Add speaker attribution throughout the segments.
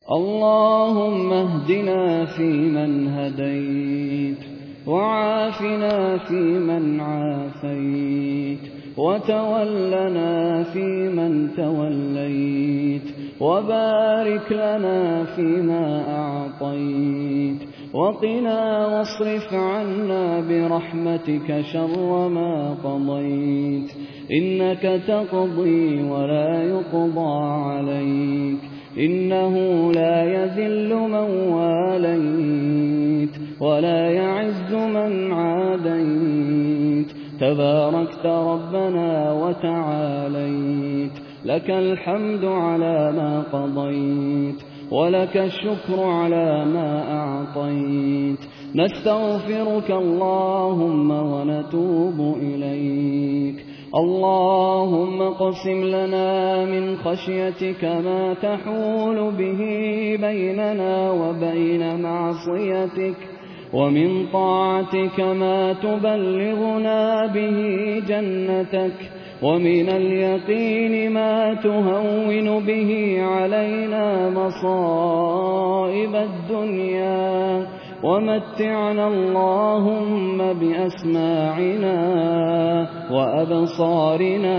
Speaker 1: اللهم اهدنا فيمن هديت، وعافنا فيمن عافيت، وتولنا فيمن توليت، وبارك لنا فيما أعطيت، وقنا واصرف عنا برحمتك شر ما قضيت، إنك تقضي ولا يقضى عليك، إنه لا يذل من واليت ولا يعز من عاديت، تباركت ربنا وتعاليت، لك الحمد على ما قضيت، ولك الشكر على ما أعطيت، نستغفرك اللهم ونتوب إليك. اللهم اقسم لنا من خشيتك ما تحول به بيننا وبين معصيتك، ومن طاعتك ما تبلغنا به جنتك، ومن اليقين ما تهون به علينا مصائب الدنيا، ومتعنا اللهم بأسماعنا وأبصارنا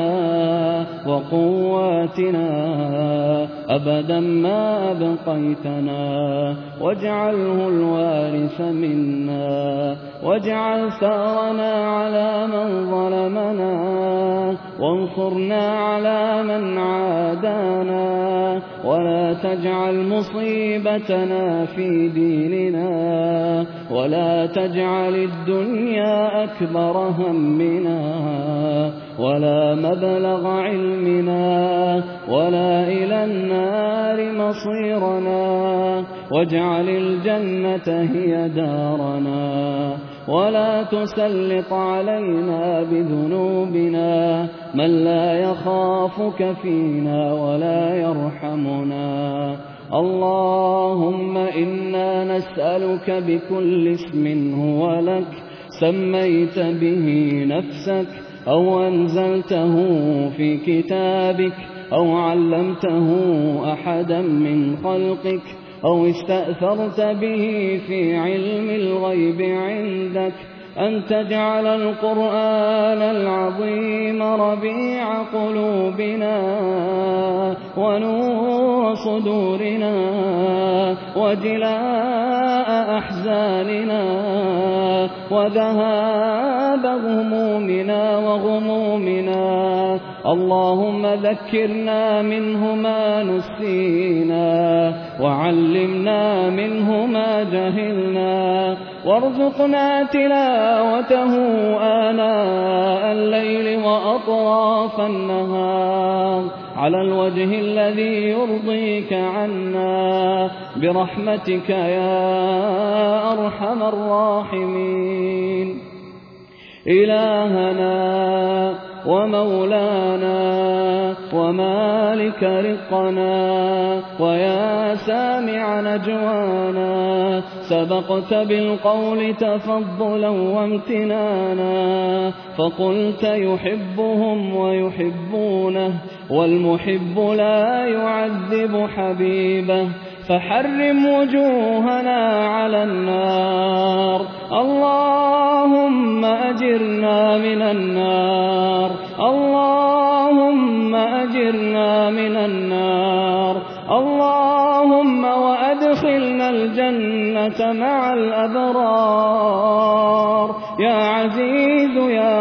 Speaker 1: وقواتنا أبدا ما أبقيتنا، واجعله الوارث منا، واجعل ثارنا على من ظلمنا، وانصرنا على من عادانا، ولا تجعل مصيبتنا في ديننا، ولا تجعل الدنيا أكبر همنا ولا مبلغ علمنا ولا إلى النار مصيرنا، واجعل الجنة هي دارنا، ولا تسلط علينا بذنوبنا من لا يخافك فينا ولا يرحمنا. اللهم إنا نسألك بكل اسم هو لك سميت به نفسك، أو أنزلته في كتابك، أو علمته أحدا من خلقك، أو استأثرت به في علم الغيب عندك، أن تجعل القرآن العظيم ربيع قلوبنا ونور صدورنا وجلاء أحزاننا وذهاب همومنا وغمومنا. اللهم ذكرنا منه ما نسينا، وعلمنا منه ما جهلنا، وارزقنا تلاوته آناء الليل وأطراف النهار على الوجه الذي يرضيك عنا برحمتك يا أرحم الراحمين. إلهنا ومولانا ومالك رقنا ويا سامع نجوانا، سبقت بالقول تفضلا وامتنانا، فقلت يحبهم ويحبونه، والمحب لا يعذب حبيبه، فحرم وجوهنا على النار. اللهم أجرنا من النار، اللهم أجرنا من النار، اللهم وأدخلنا الجنة مع الأبرار يا عزيز يا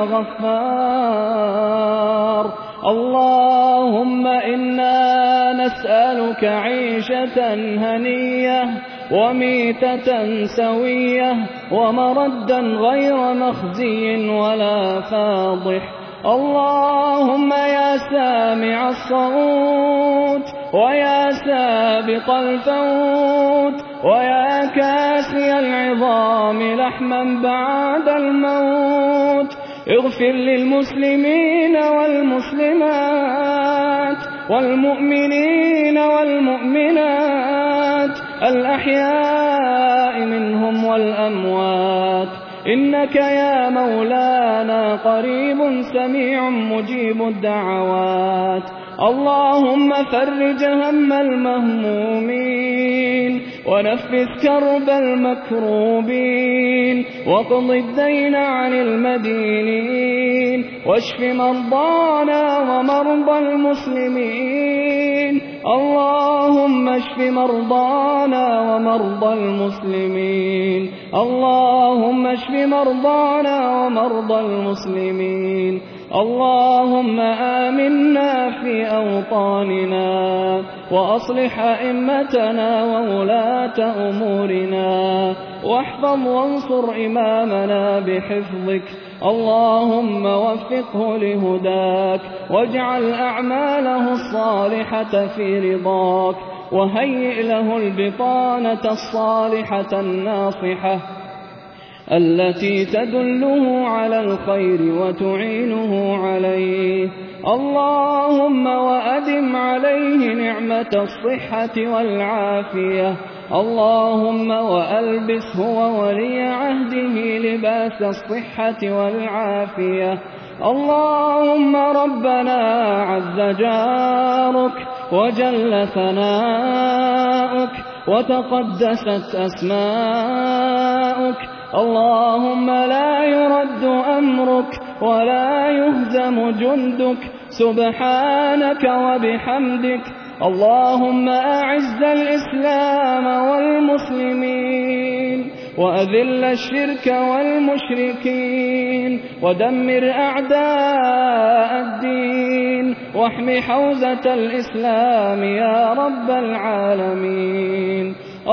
Speaker 1: غفار. اللهم إنا نسألك عيشة هنية وميتة سوية ومردا غير مخزي ولا فاضح. اللهم يا سامع الصوت ويا سابق الفوت ويا كاسي العظام لحما بعد الموت، اغفر للمسلمين والمسلمات والمؤمنين والمؤمنات الأحياء منهم والأموات، إنك يا مولانا قريب سميع مجيب الدعوات. اللهم فرج هم المهمومين ونفس كرب المكروبين واقض الدين عن المدينين واشف مرضانا ومرضى المسلمين. اللهم اشف مرضانا ومرضى المسلمين. اللهم اشف مرضانا ومرضى المسلمين. اللهم آمنا في أوطاننا وأصلح أئمتنا وولاة أمورنا واحفظ وانصر إمامنا بحفظك. اللهم وفقه لهداك واجعل أعماله الصالحة في رضاك وهيئ له البطانة الصالحة الناصحة التي تدله على الخير وتعينه عليه. اللهم وأدم عليه نعمة الصحة والعافية. اللهم وألبسه وولي عهده لباس الصحة والعافية. اللهم ربنا عز جارك وجل ثناؤك وتقدست أسماؤك. اللهم لا يرد أمرك ولا يهزم جندك سبحانك وبحمدك. اللهم أعز الإسلام والمسلمين وأذل الشرك والمشركين ودمر أعداء الدين واحم حوزة الإسلام يا رب العالمين.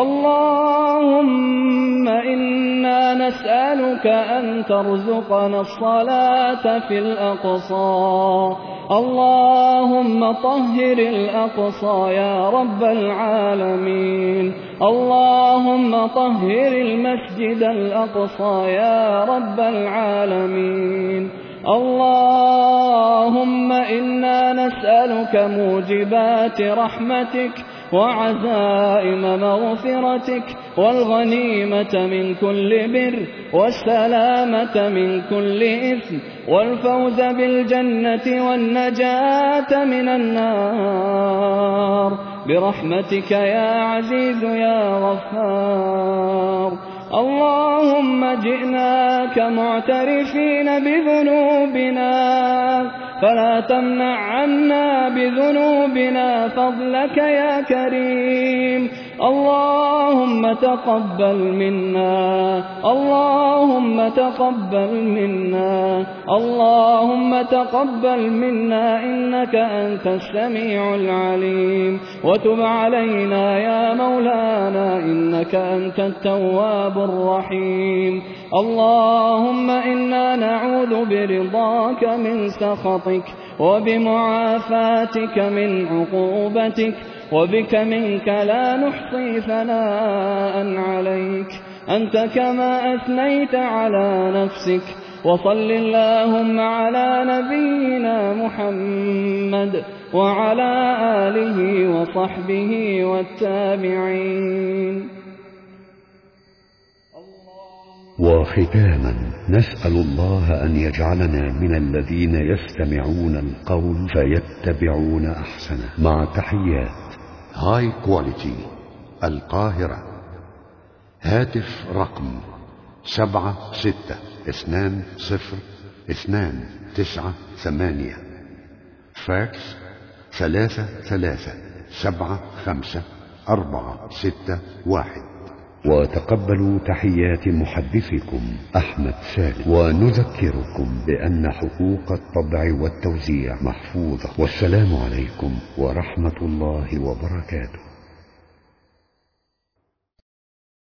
Speaker 1: اللهم إنا نسألك أن ترزقنا الصلاة في الأقصى. اللهم طهر الأقصى يا رب العالمين. اللهم طهر المسجد الأقصى يا رب العالمين. اللهم إنا نسألك موجبات رحمتك وعزائم مغفرتك والغنيمة من كل بر والسلامة من كل إثم والفوز بالجنة والنجاة من النار برحمتك يا عزيز يا غفار. اللهم جئناك معترفين بذنوبنا فلا تمنع عنا بذنوبنا فضلك يا كريم. اللهم تقبل منا. اللهم تقبل منا. اللهم تقبل منا إنك أنت السميع العليم وتب علينا يا مولانا إنك أنت التواب الرحيم. اللهم إنا نعوذ برضاك من سخطك وبمعافاتك من عقوبتك وبك منك لا نحصي ثناء عليك أنت كما أثنيت على نفسك. وصل اللهم على نبينا محمد وعلى آله وصحبه والتابعين.
Speaker 2: وختاما نسأل الله أن يجعلنا من الذين يستمعون القول فيتبعون أحسنه. مع تحيات
Speaker 3: هاي كواليتي القاهرة. هاتف رقم 762029. فاكس 33754661.
Speaker 2: وتقبلوا تحيات محدثكم أحمد سالم. ونذكركم بأن حقوق الطبع والتوزيع محفوظة. والسلام عليكم ورحمة الله وبركاته.